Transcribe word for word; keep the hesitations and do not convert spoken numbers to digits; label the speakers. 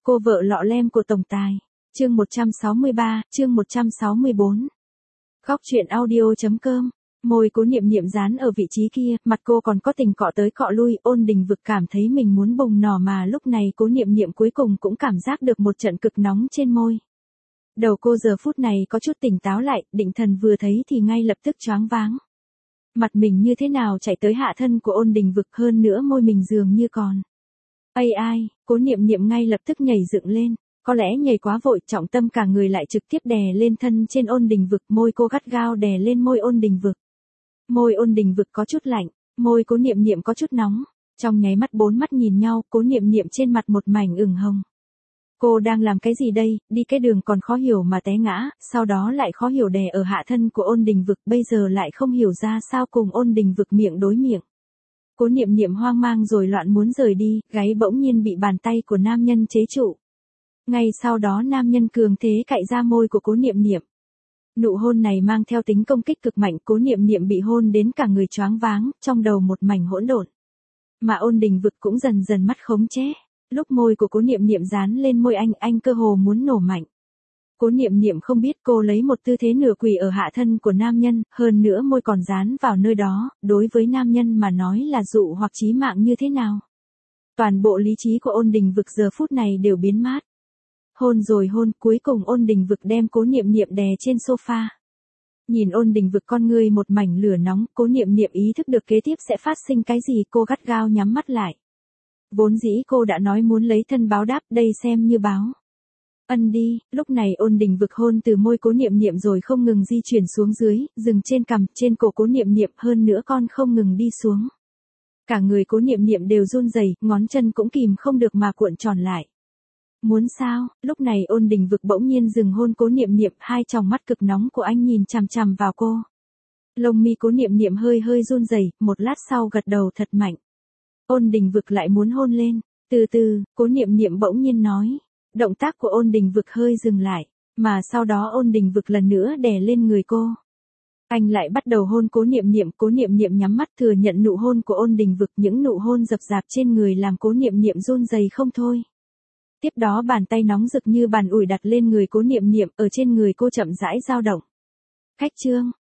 Speaker 1: Cô vợ lọ lem của tổng tài. Chương một trăm sáu mươi ba, chương một trăm sáu mươi bốn. Khóc chuyện audio chấm com. Môi Cố Niệm Niệm dán ở vị trí kia, mặt cô còn có tình cọ tới cọ lui, Ôn Đình Vực cảm thấy mình muốn bùng nổ mà lúc này Cố Niệm Niệm cuối cùng cũng cảm giác được một trận cực nóng trên môi. Đầu cô giờ phút này có chút tỉnh táo lại, định thần vừa thấy thì ngay lập tức choáng váng. Mặt mình như thế nào chạy tới hạ thân của Ôn Đình Vực, hơn nữa môi mình dường như còn. Ây ai, Cố Niệm Niệm ngay lập tức nhảy dựng lên. Có lẽ nhảy quá vội, trọng tâm cả người lại trực tiếp đè lên thân trên Ôn Đình Vực, môi cô gắt gao đè lên môi Ôn Đình Vực. Môi Ôn Đình Vực có chút lạnh, môi Cố Niệm Niệm có chút nóng, trong nháy mắt bốn mắt nhìn nhau, Cố Niệm Niệm trên mặt một mảnh ửng hồng. Cô đang làm cái gì đây, đi cái đường còn khó hiểu mà té ngã, sau đó lại khó hiểu đè ở hạ thân của Ôn Đình Vực, bây giờ lại không hiểu ra sao cùng Ôn Đình Vực miệng đối miệng. Cố Niệm Niệm hoang mang rồi loạn muốn rời đi, gáy bỗng nhiên bị bàn tay của nam nhân chế trụ. Ngay sau đó nam nhân cường thế cạy ra môi của Cố Niệm Niệm. Nụ hôn này mang theo tính công kích cực mạnh, Cố Niệm Niệm bị hôn đến cả người choáng váng, trong đầu một mảnh hỗn độn. Mà Ôn Đình Vực cũng dần dần mất khống chế. Lúc môi của Cố Niệm Niệm dán lên môi anh, anh cơ hồ muốn nổ mạnh. Cố Niệm Niệm không biết cô lấy một tư thế nửa quỳ ở hạ thân của nam nhân, hơn nữa môi còn dán vào nơi đó, đối với nam nhân mà nói là dụ hoặc chí mạng như thế nào. Toàn bộ lý trí của Ôn Đình Vực giờ phút này đều biến mất. Hôn rồi hôn, cuối cùng Ôn Đình Vực đem Cố Niệm Niệm đè trên sofa. Nhìn Ôn Đình Vực con người một mảnh lửa nóng, Cố Niệm Niệm ý thức được kế tiếp sẽ phát sinh cái gì, cô gắt gao nhắm mắt lại. Vốn dĩ cô đã nói muốn lấy thân báo đáp, đây xem như báo ân đi. Lúc này Ôn Đình Vực hôn từ môi Cố Niệm Niệm rồi không ngừng di chuyển xuống dưới, dừng trên cằm, trên cổ Cố Niệm Niệm, hơn nữa con không ngừng đi xuống. Cả người Cố Niệm Niệm đều run rẩy, ngón chân cũng kìm không được mà cuộn tròn lại. Muốn sao? Lúc này Ôn Đình Vực bỗng nhiên dừng hôn Cố Niệm Niệm, hai tròng mắt cực nóng của anh nhìn chằm chằm vào cô. Lông mi Cố Niệm Niệm hơi hơi run rẩy, một lát sau gật đầu thật mạnh. Ôn Đình Vực lại muốn hôn lên. Từ từ, Cố Niệm Niệm bỗng nhiên nói. Động tác của Ôn Đình Vực hơi dừng lại, mà sau đó Ôn Đình Vực lần nữa đè lên người cô. Anh lại bắt đầu hôn Cố Niệm Niệm, Cố Niệm Niệm nhắm mắt thừa nhận nụ hôn của Ôn Đình Vực, những nụ hôn dập dạp trên người làm Cố Niệm Niệm run rẩy không thôi. Tiếp đó bàn tay nóng rực như bàn ủi đặt lên người Cố Niệm Niệm, ở trên người cô chậm rãi dao động. Khách trương,